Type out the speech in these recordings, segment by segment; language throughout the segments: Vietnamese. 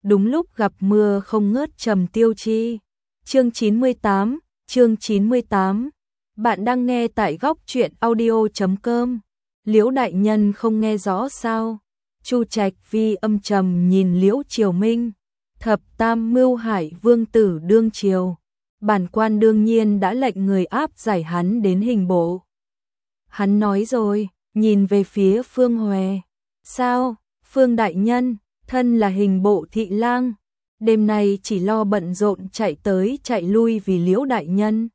đúng lúc gặp mưa không ngớt Trầm Tiêu Chi. Chương 98. Bạn đang nghe tại góc truyện audio.com. Liễu đại nhân không nghe rõ sao? Chu Trạch Vi âm trầm nhìn Liễu Triều Minh. Thập Tam Mưu Hải Vương tử đương triều, bản quan đương nhiên đã lệnh người áp giải hắn đến hình bộ. Hắn nói rồi, nhìn về phía Phương Hòe. Sao, Phương đại nhân, thân là hình bộ thị lang, đêm nay chỉ lo bận rộn chạy tới chạy lui vì Liễu đại nhân.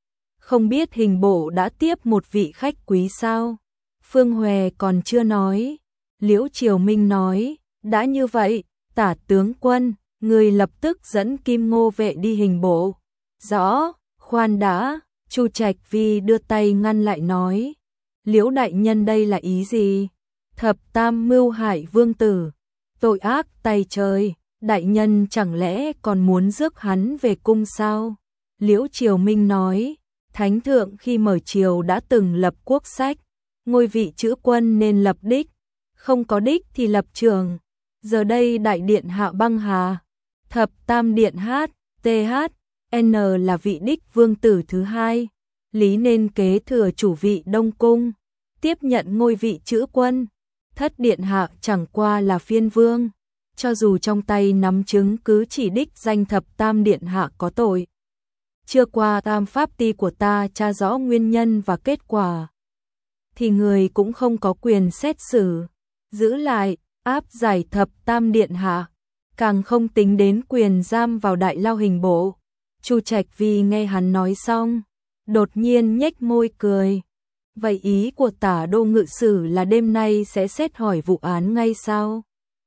Không biết hình bộ đã tiếp một vị khách quý sao? Phương Hòe còn chưa nói. Liễu Triều Minh nói, đã như vậy, Tả tướng quân, người lập tức dẫn Kim Ngô vệ đi hình bộ. Rõ, khoan đã, Chu Trạch Vi đưa tay ngăn lại nói. Liễu đại nhân đây là ý gì? Thập Tam Mưu Hải Vương tử, tội ác tày trời, đại nhân chẳng lẽ còn muốn rước hắn về cung sao? Liễu Triều Minh nói, Thánh thượng khi mở triều đã từng lập quốc sách, ngôi vị chữ quân nên lập đích, không có đích thì lập trường. Giờ đây đại điện hạ băng hà, Thập Tam điện hát, TH, N là vị đích vương tử thứ hai, lý nên kế thừa chủ vị Đông Cung, tiếp nhận ngôi vị chữ quân. Thất điện hạ chẳng qua là phiên vương, cho dù trong tay nắm chứng cứ chỉ đích danh Thập Tam điện hạ có tội. Chưa qua tam pháp ti của ta tra rõ nguyên nhân và kết quả, thì người cũng không có quyền xét xử, giữ lại, áp giải Thập Tam điện hạ, càng không tính đến quyền giam vào đại lao hình bộ. Chu Trạch Vi nghe hắn nói xong, đột nhiên nhếch môi cười. Vậy ý của Tả đô ngự sử là đêm nay sẽ xét hỏi vụ án ngay sao?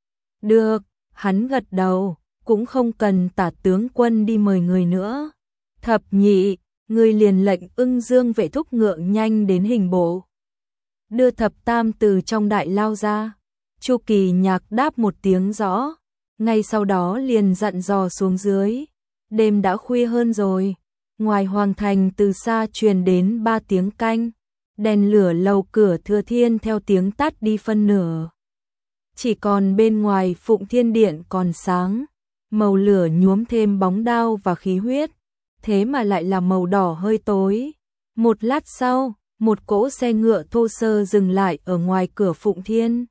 Được, hắn gật đầu, cũng không cần Tả tướng quân đi mời người nữa. Thập nhị, người liền lệnh Ưng Dương vệ thúc ngựa nhanh đến hình bộ, đưa Thập Tam từ trong đại lao ra. Chu Kỳ Nhạc đáp một tiếng rõ, ngay sau đó liền dặn dò xuống dưới. Đêm đã khuya hơn rồi, ngoài hoàng thành từ xa truyền đến 3 tiếng canh, đèn lửa lầu cửa Thừa Thiên theo tiếng tắt đi phân nửa. Chỉ còn bên ngoài Phụng Thiên Điện còn sáng, màu lửa nhuốm thêm bóng đao và khí huyết, thế mà lại là màu đỏ hơi tối. Một lát sau, một cỗ xe ngựa thô sơ dừng lại ở ngoài cửa Phụng Thiên.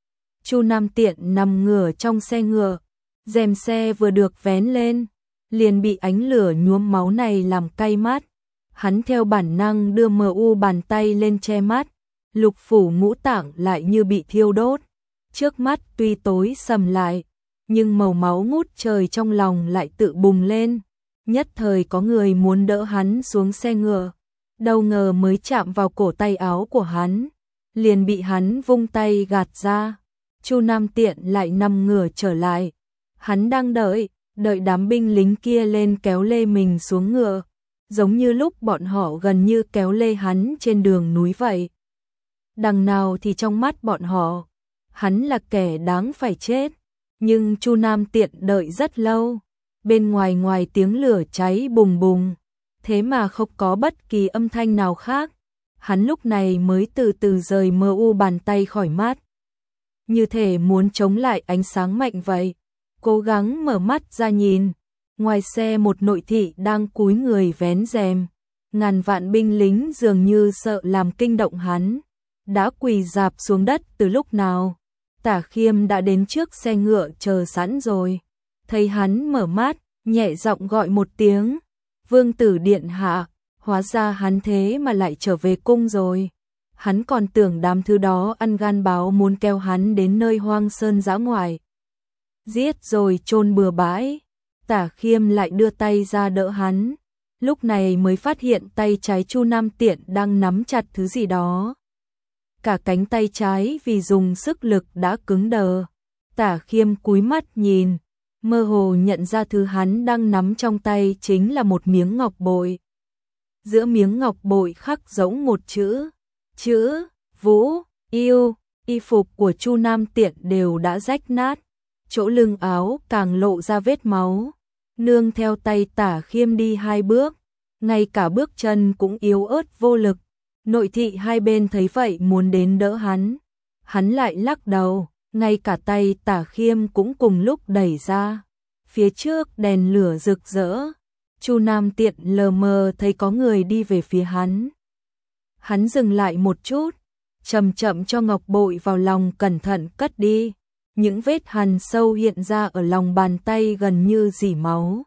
Chu Nam Tiện nằm ngửa trong xe ngựa, rèm xe vừa được vén lên, liền bị ánh lửa nhuốm máu này làm cay mắt. Hắn theo bản năng đưa bàn tay lên che mắt, lục phủ ngũ tạng lại như bị thiêu đốt. Trước mắt tuy tối sầm lại, nhưng màu máu ngút trời trong lòng lại tự bùng lên. Nhất thời có người muốn đỡ hắn xuống xe ngựa, đâu ngờ mới chạm vào cổ tay áo của hắn, liền bị hắn vung tay gạt ra. Chu Nam Tiện lại nằm ngửa trở lại. Hắn đang đợi đám binh lính kia lên kéo lê mình xuống ngựa, giống như lúc bọn họ gần như kéo lê hắn trên đường núi vậy. Đằng nào thì trong mắt bọn họ, hắn là kẻ đáng phải chết. Nhưng Chu Nam Tiện đợi rất lâu, bên ngoài tiếng lửa cháy bùng bùng, thế mà không có bất kỳ âm thanh nào khác. Hắn lúc này mới từ từ rời bàn tay khỏi mắt, như thể muốn chống lại ánh sáng mạnh vậy. Cố gắng mở mắt ra nhìn, ngoài xe một nội thị đang cúi người vén rèm. Ngàn vạn binh lính dường như sợ làm kinh động hắn, đã quỳ rạp xuống đất từ lúc nào. Tả Khiêm đã đến trước xe ngựa chờ sẵn rồi, thấy hắn mở mắt, nhẹ giọng gọi một tiếng, Vương tử điện hạ. Hóa ra hắn thế mà lại trở về cung rồi. Hắn còn tưởng đám thứ đó ăn gan báo muốn kéo hắn đến nơi hoang sơn dã ngoại, giết rồi chôn bừa bãi. Tả Khiêm lại đưa tay ra đỡ hắn, lúc này mới phát hiện tay trái Chu Nam Tiện đang nắm chặt thứ gì đó. Cả cánh tay trái vì dùng sức lực đã cứng đờ. Tả Khiêm cúi mắt nhìn, mơ hồ nhận ra thứ hắn đang nắm trong tay chính là một miếng ngọc bội. Giữa miếng ngọc bội khắc giống một chữ Vũ Yêu. Y phục của Chu Nam Tiện đều đã rách nát, chỗ lưng áo càng lộ ra vết máu. Nương theo tay Tả Khiêm đi 2 bước, ngay cả bước chân cũng yếu ớt vô lực. Nội thị hai bên thấy vậy muốn đến đỡ hắn lại lắc đầu, ngay cả tay Tả Khiêm cũng cùng lúc đẩy ra. Phía trước đèn lửa rực rỡ, Chu Nam Tiện lờ mờ thấy có người đi về phía hắn. Hắn dừng lại một chút, chậm chậm cho ngọc bội vào lòng cẩn thận cất đi. Những vết hằn sâu hiện ra ở lòng bàn tay gần như rỉ máu.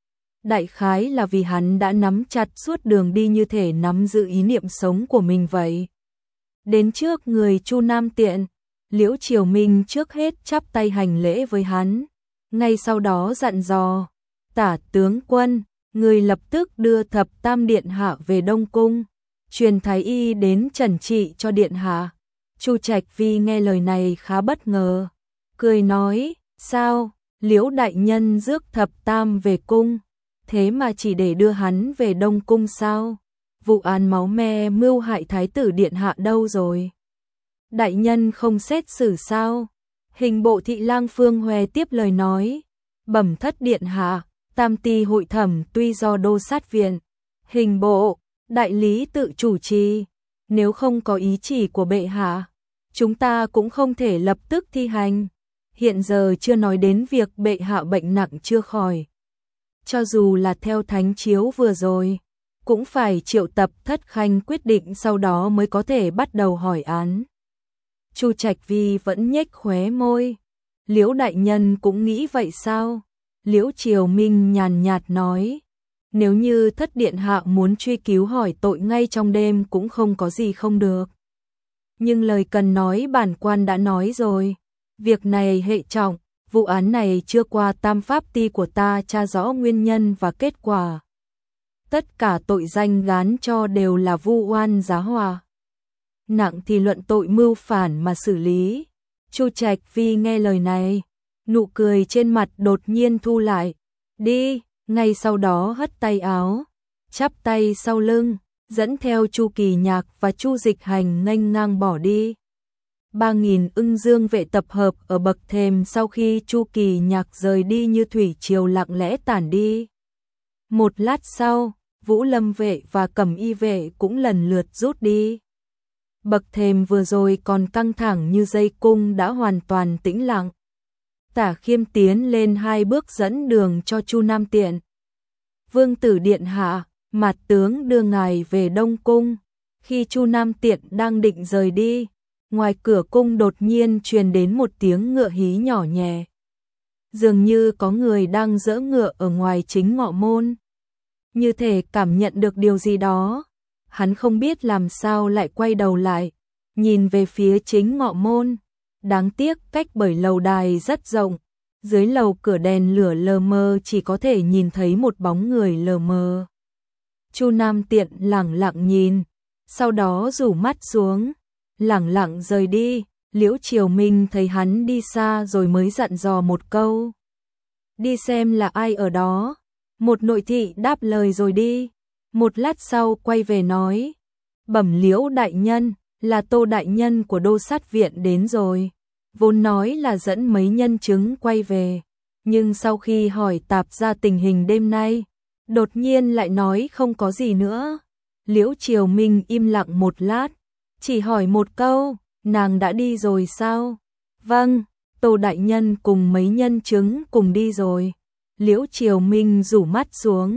Đại khái là vì hắn đã nắm chặt suốt đường đi như thể nắm giữ ý niệm sống của mình vậy. Đến trước người Chu Nam Tiện, Liễu Triều Minh trước hết chắp tay hành lễ với hắn. Ngay sau đó dặn dò, Tả tướng quân, người lập tức đưa Thập Tam Điện Hạ về Đông Cung, truyền thái y đến trần trị cho Điện Hạ. Chu Trạch Vi nghe lời này khá bất ngờ, cười nói, sao, Liễu đại nhân rước Thập Tam về cung, thế mà chỉ để đưa hắn về Đông Cung sao? Vụ án máu me mưu hại Thái tử Điện Hạ đâu rồi? Đại nhân không xét xử sao? Hình bộ thị lang Phương Huệ tiếp lời nói, bẩm thất Điện Hạ, tam ty hội thẩm tuy do đô sát viện, hình bộ, đại lý tự chủ trì, nếu không có ý chỉ của bệ hạ, chúng ta cũng không thể lập tức thi hành. Hiện giờ chưa nói đến việc bệ hạ bệnh nặng chưa khỏi. Cho dù là theo thánh chiếu vừa rồi, cũng phải triệu tập thất khanh quyết định sau đó mới có thể bắt đầu hỏi án. Chu Trạch Vi vẫn nhếch khóe môi. Liễu đại nhân cũng nghĩ vậy sao? Liễu Triều Minh nhàn nhạt nói, nếu như thất điện hạ muốn truy cứu hỏi tội ngay trong đêm cũng không có gì không được. Nhưng lời cần nói bản quan đã nói rồi, việc này hệ trọng, vụ án này chưa qua tam pháp ty của ta tra rõ nguyên nhân và kết quả. Tất cả tội danh gán cho đều là vu oan giá họa. Nặng thì luận tội mưu phản mà xử lý. Chu Trạch Vi nghe lời này, nụ cười trên mặt đột nhiên thu lại. Đi, ngay sau đó hất tay áo, chắp tay sau lưng, dẫn theo Chu Kỳ Nhạc và Chu Dịch Hành nghênh ngang bỏ đi. 3.000 ưng dương vệ tập hợp ở bậc thềm sau khi Chu Kỳ Nhạc rời đi như thủy triều lặng lẽ tản đi. Một lát sau, Vũ Lâm vệ và Cẩm Y vệ cũng lần lượt rút đi. Bậc thềm vừa rồi còn căng thẳng như dây cung đã hoàn toàn tĩnh lặng. Tả Khiêm tiến lên 2 bước dẫn đường cho Chu Nam Tiện. Vương tử điện hạ, Mạt tướng đưa ngài về Đông Cung. Khi Chu Nam Tiện đang định rời đi, ngoài cửa cung đột nhiên truyền đến một tiếng ngựa hí nhỏ nhẹ. Dường như có người đang giỡn ngựa ở ngoài chính ngọ môn. Như thể cảm nhận được điều gì đó, hắn không biết làm sao lại quay đầu lại, nhìn về phía chính ngọ môn. Đáng tiếc cách bởi lầu đài rất rộng, dưới lầu cửa đèn lửa lờ mờ chỉ có thể nhìn thấy một bóng người lờ mờ. Chu Nam Tiện lẳng lặng nhìn, sau đó rủ mắt xuống, lẳng lặng rời đi. Liễu Triều Minh thấy hắn đi xa rồi mới dặn dò một câu. Đi xem là ai ở đó. Một nội thị đáp lời rồi đi. Một lát sau quay về nói, bẩm Liễu đại nhân, là Tô đại nhân của đô sát viện đến rồi. Vốn nói là dẫn mấy nhân chứng quay về, nhưng sau khi hỏi tạp ra tình hình đêm nay, đột nhiên lại nói không có gì nữa. Liễu Triều Minh im lặng một lát, chỉ hỏi một câu, nàng đã đi rồi sao? Vâng, Tô đại nhân cùng mấy nhân chứng cùng đi rồi. Liễu Triều Minh rủ mắt xuống,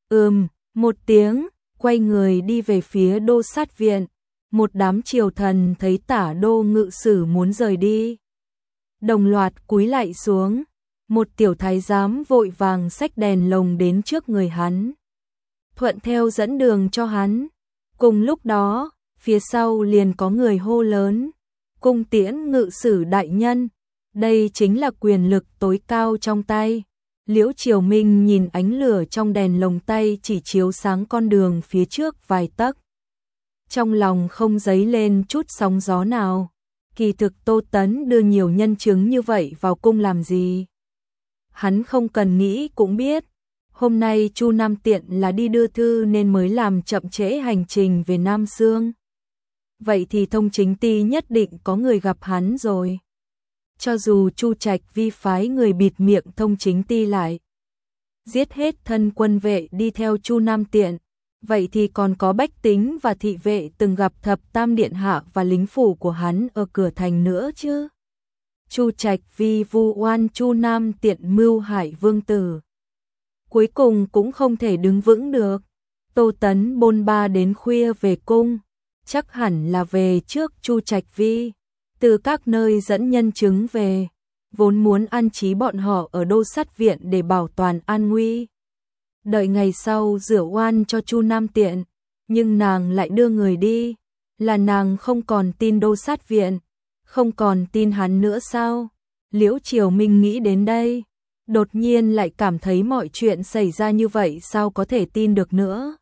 một tiếng, quay người đi về phía đô sát viện. Một đám triều thần thấy Tả đô ngự sử muốn rời đi, đồng loạt cúi lạy xuống. Một tiểu thái giám vội vàng xách đèn lồng đến trước người hắn, thuận theo dẫn đường cho hắn. Cùng lúc đó, phía sau liền có người hô lớn, cung tiễn ngự sử đại nhân. Đây chính là quyền lực tối cao trong tay. Liễu Triều Minh nhìn ánh lửa trong đèn lồng tay chỉ chiếu sáng con đường phía trước vài tấc. Trong lòng không dấy lên chút sóng gió nào. Kỳ thực Tô Tấn đưa nhiều nhân chứng như vậy vào cung làm gì? Hắn không cần nghĩ cũng biết. Hôm nay Chu Nam Tiện là đi đưa thư nên mới làm chậm trễ hành trình về Nam Sương. Vậy thì thông chính ty nhất định có người gặp hắn rồi. Cho dù Chu Trạch Vi phái người bịt miệng thông chính ty lại, giết hết thân quân vệ đi theo Chu Nam Tiện, vậy thì còn có bách tính và thị vệ từng gặp Thập Tam Điện Hạ và lính phủ của hắn ở cửa thành nữa chứ. Chu Trạch Vi vu oan Chu Nam Tiện mưu hại vương tử. Cuối cùng cũng không thể đứng vững được. Tô Tấn bôn ba đến khuya về cung, chắc hẳn là về trước Chu Trạch Vi, từ các nơi dẫn nhân chứng về, vốn muốn an trí bọn họ ở đô sát viện để bảo toàn an nguy. Đợi ngày sau rửa oan cho Chu Nam Tiện, nhưng nàng lại đưa người đi, là nàng không còn tin đô sát viện, không còn tin hắn nữa sao? Liễu Triều Minh nghĩ đến đây, đột nhiên lại cảm thấy mọi chuyện xảy ra như vậy sao có thể tin được nữa.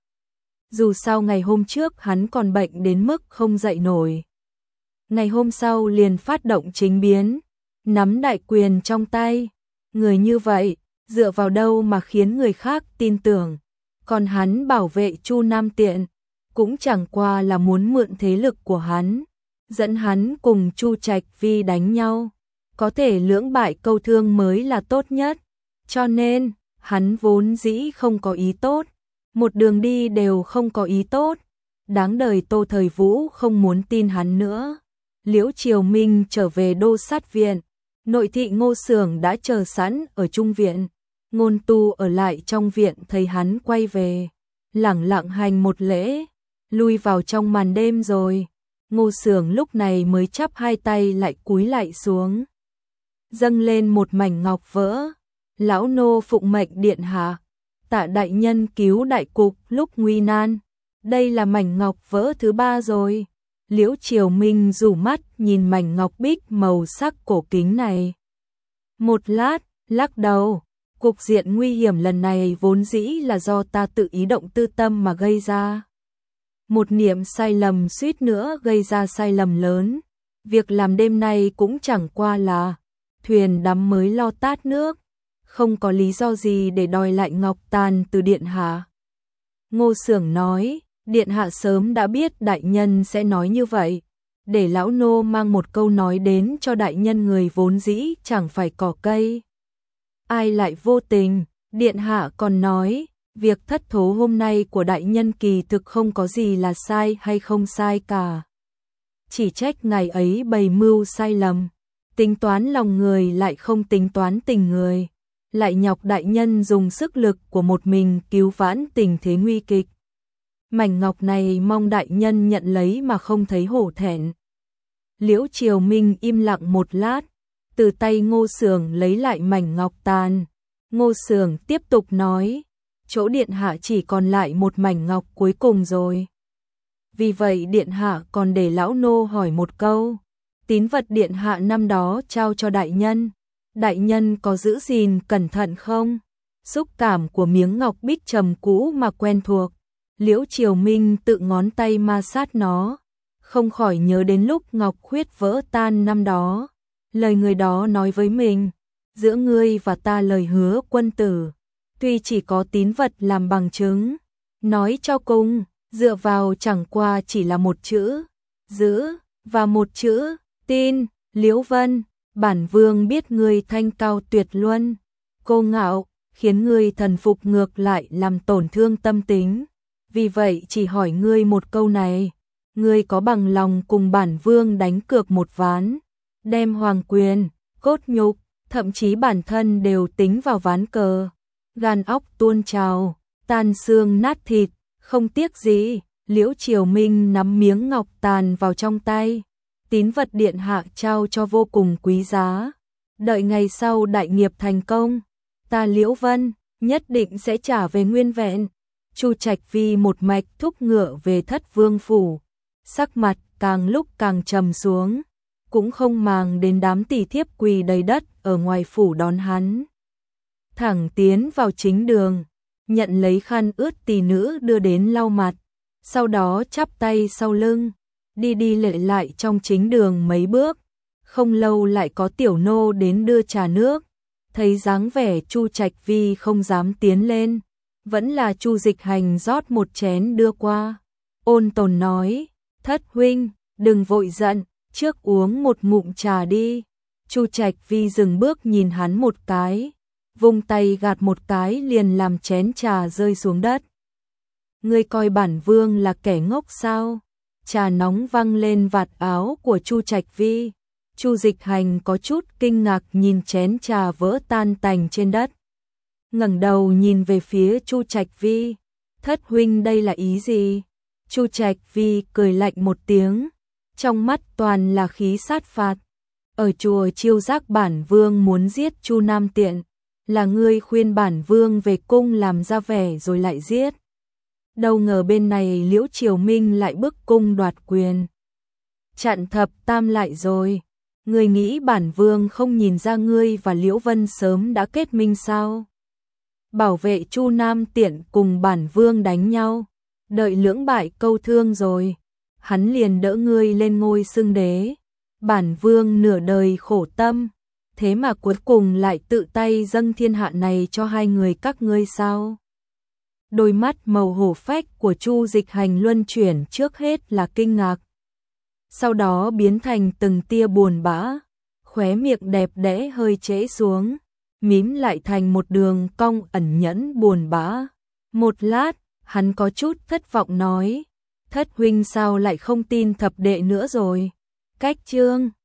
Dù sao ngày hôm trước hắn còn bệnh đến mức không dậy nổi. Ngày hôm sau liền phát động chính biến, nắm đại quyền trong tay. Người như vậy, dựa vào đâu mà khiến người khác tin tưởng. Còn hắn bảo vệ Chu Nam Tiện, cũng chẳng qua là muốn mượn thế lực của hắn, dẫn hắn cùng Chu Trạch Vi đánh nhau. Có thể lưỡng bại câu thương mới là tốt nhất. Cho nên, hắn vốn dĩ không có ý tốt. Một đường đi đều không có ý tốt. Đáng đời Tô Thời Vũ không muốn tin hắn nữa. Liễu Triều Minh trở về đô sát viện. Nội thị Ngô Xưởng đã chờ sẵn ở trung viện. Ngôn Tu ở lại trong viện thấy hắn quay về, lẳng lặng hành một lễ, lui vào trong màn đêm rồi. Ngô Xưởng lúc này mới chắp hai tay lại cúi lại xuống, dâng lên một mảnh ngọc vỡ. Lão nô phụng mệnh điện hạ, tạ đại nhân cứu đại cục lúc nguy nan. Đây là mảnh ngọc vỡ thứ 3 rồi. Liễu Triều Minh rủ mắt nhìn mảnh ngọc bích màu sắc cổ kính này. Một lát, lắc đầu. Cục diện nguy hiểm lần này vốn dĩ là do ta tự ý động tư tâm mà gây ra. Một niệm sai lầm suýt nữa gây ra sai lầm lớn. Việc làm đêm nay cũng chẳng qua là thuyền đắm mới lo tát nước, không có lý do gì để đòi lại ngọc tàn từ điện hạ. Ngô Xưởng nói, điện hạ sớm đã biết đại nhân sẽ nói như vậy, để lão nô mang một câu nói đến cho đại nhân. Người vốn dĩ chẳng phải cỏ cây, ai lại vô tình. Điện hạ còn nói, việc thất thố hôm nay của đại nhân kỳ thực không có gì là sai hay không sai cả. Chỉ trách ngày ấy bày mưu sai lầm, tính toán lòng người lại không tính toán tình người, lại nhọc đại nhân dùng sức lực của một mình cứu vãn tình thế nguy kịch. Mảnh ngọc này mong đại nhân nhận lấy mà không thấy hổ thẹn. Liễu Triều Minh im lặng một lát, từ tay Ngô Xưởng lấy lại mảnh ngọc tàn. Ngô Xưởng tiếp tục nói, chỗ điện hạ chỉ còn lại một mảnh ngọc cuối cùng rồi. Vì vậy điện hạ còn để lão nô hỏi một câu, tín vật điện hạ năm đó trao cho đại nhân có giữ gìn cẩn thận không? Xúc cảm của miếng ngọc bích trầm cũ mà quen thuộc. Liễu Triều Minh tự ngón tay ma sát nó, không khỏi nhớ đến lúc ngọc khuyết vỡ tan năm đó. Lời người đó nói với mình, giữa ngươi và ta lời hứa quân tử, tuy chỉ có tín vật làm bằng chứng, nói cho cùng, dựa vào chẳng qua chỉ là một chữ giữ và một chữ tin. Liễu Vân, bản vương biết ngươi thanh cao tuyệt luân, cô ngạo, khiến ngươi thần phục ngược lại làm tổn thương tâm tính. Vì vậy chỉ hỏi ngươi một câu này, ngươi có bằng lòng cùng bản vương đánh cược một ván, đem hoàng quyền, cốt nhục, thậm chí bản thân đều tính vào ván cờ, gan óc tuôn trào, tan xương nát thịt, không tiếc gì. Liễu Triều Minh nắm miếng ngọc tàn vào trong tay, tín vật điện hạ trao cho vô cùng quý giá. Đợi ngày sau đại nghiệp thành công, ta Liễu Vân nhất định sẽ trả về nguyên vẹn. Chu Trạch Vi một mạch thúc ngựa về Thất Vương phủ, sắc mặt càng lúc càng trầm xuống, cũng không màng đến đám tỷ thiếp quỳ đầy đất ở ngoài phủ đón hắn. Thẳng tiến vào chính đường, nhận lấy khăn ướt tỷ nữ đưa đến lau mặt, sau đó chắp tay sau lưng, đi lệ lại trong chính đường mấy bước. Không lâu lại có tiểu nô đến đưa trà nước, thấy dáng vẻ Chu Trạch Vi không dám tiến lên, vẫn là Chu Dịch Hành rót một chén đưa qua. Ôn tồn nói, thất huynh, đừng vội giận, trước uống một ngụm trà đi. Chu Trạch Vi dừng bước nhìn hắn một cái, vung tay gạt một cái liền làm chén trà rơi xuống đất. Ngươi coi bản vương là kẻ ngốc sao? Trà nóng văng lên vạt áo của Chu Trạch Vi, Chu Dịch Hành có chút kinh ngạc nhìn chén trà vỡ tan tành trên đất. Ngẩng đầu nhìn về phía Chu Trạch Vi, thất huynh đây là ý gì? Chu Trạch Vi cười lạnh một tiếng, trong mắt toàn là khí sát phạt. Ở chùa Chiêu Giác bản vương muốn giết Chu Nam Tiện, là ngươi khuyên bản vương về cung làm ra vẻ rồi lại giết. Đâu ngờ bên này Liễu Triều Minh lại bức cung đoạt quyền. Chặn thập tam lại rồi. Ngươi nghĩ bản vương không nhìn ra ngươi và Liễu Vân sớm đã kết minh sao? Bảo vệ Chu Nam Tiện cùng bản vương đánh nhau, đợi lưỡng bại câu thương rồi, hắn liền đỡ ngươi lên ngôi xưng đế. Bản vương nửa đời khổ tâm, thế mà cuối cùng lại tự tay dâng thiên hạ này cho hai người các ngươi sao? Đôi mắt màu hổ phách của Chu Dịch Hành luân chuyển, trước hết là kinh ngạc, sau đó biến thành từng tia buồn bã, khóe miệng đẹp đẽ hơi trễ xuống, mím lại thành một đường cong ẩn nhẫn buồn bã. Một lát, hắn có chút thất vọng nói, thất huynh sao lại không tin thập đệ nữa rồi? Cách chương